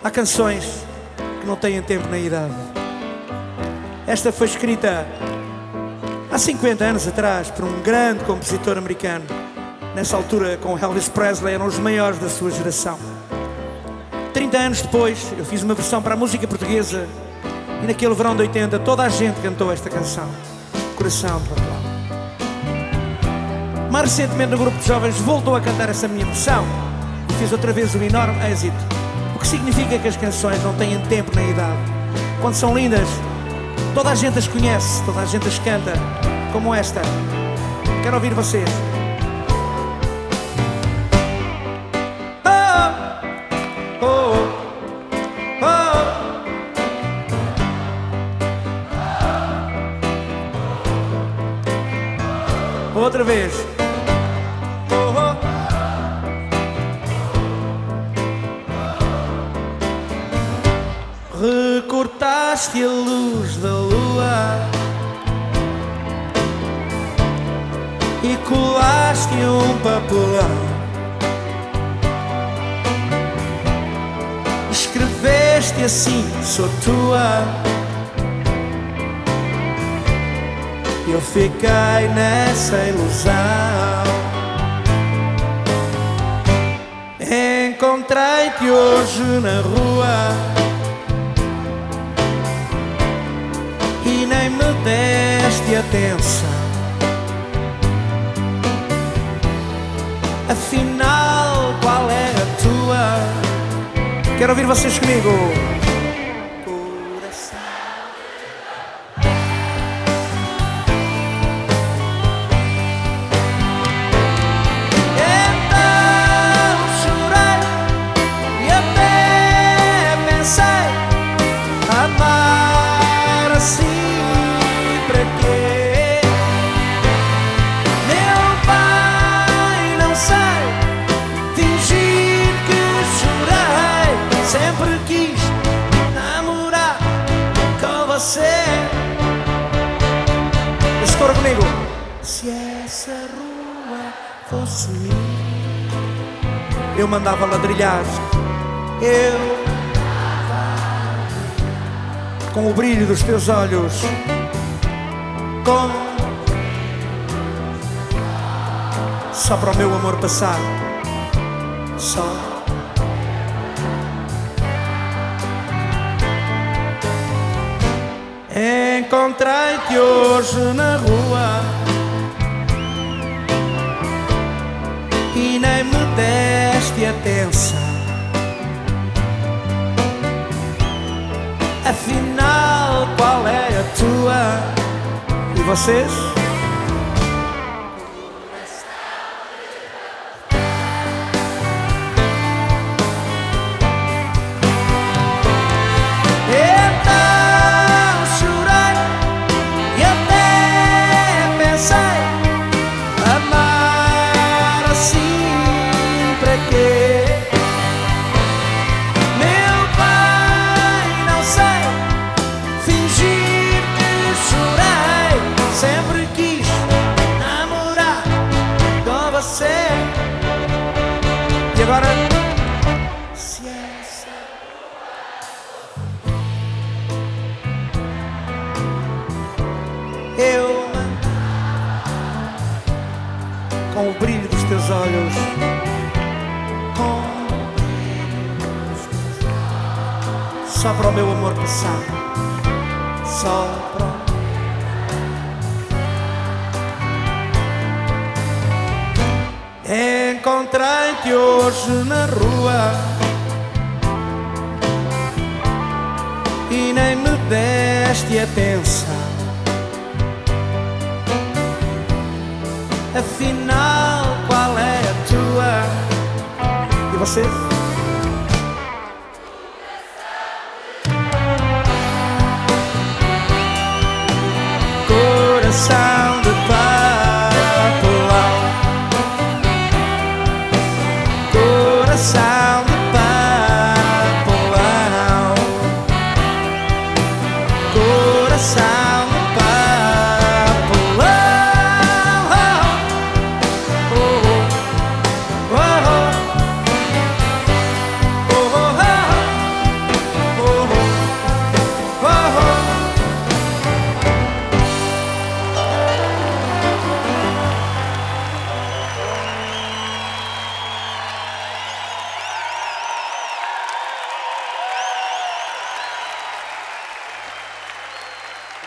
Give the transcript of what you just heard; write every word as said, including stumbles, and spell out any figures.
Há canções que não têm tempo nem idade. Esta foi escrita há cinquenta anos atrás por um grande compositor americano. Nessa altura, com Elvis Presley, eram os maiores da sua geração. trinta anos depois, eu fiz uma versão para a música portuguesa. E naquele verão de oitenta, toda a gente cantou esta canção, Coração de Papelão. Mais recentemente, no grupo de jovens, voltou a cantar essa minha versão e fez outra vez um enorme êxito. O que significa que as canções não têm tempo nem idade. Quando são lindas, toda a gente as conhece, toda a gente as canta, como esta. Quero ouvir vocês. Oh, oh, oh. Outra vez. Recortaste a luz da lua e colaste um papelão. Escreveste assim, sou tua. Eu fiquei nessa ilusão. Encontrei-te hoje na rua e nem me deste atenção. Afinal, qual é a tua? Quero ouvir vocês comigo. Coração. Então chorei e até pensei, amar assim. Sempre quis namorar com você. Escora comigo. Se essa rua fosse minha, eu mandava ladrilhar. Eu com o brilho dos teus olhos, com só para o meu amor passar. Só encontrei-te hoje na rua e nem me deste atenção. Afinal, qual é a tua? E vocês? E agora, se essa eu com o brilho dos teus olhos, com só para o meu amor passar, só para o encontrei-te hoje na rua e nem me deste atenção. Afinal, qual é a tua? E vocês? Coração.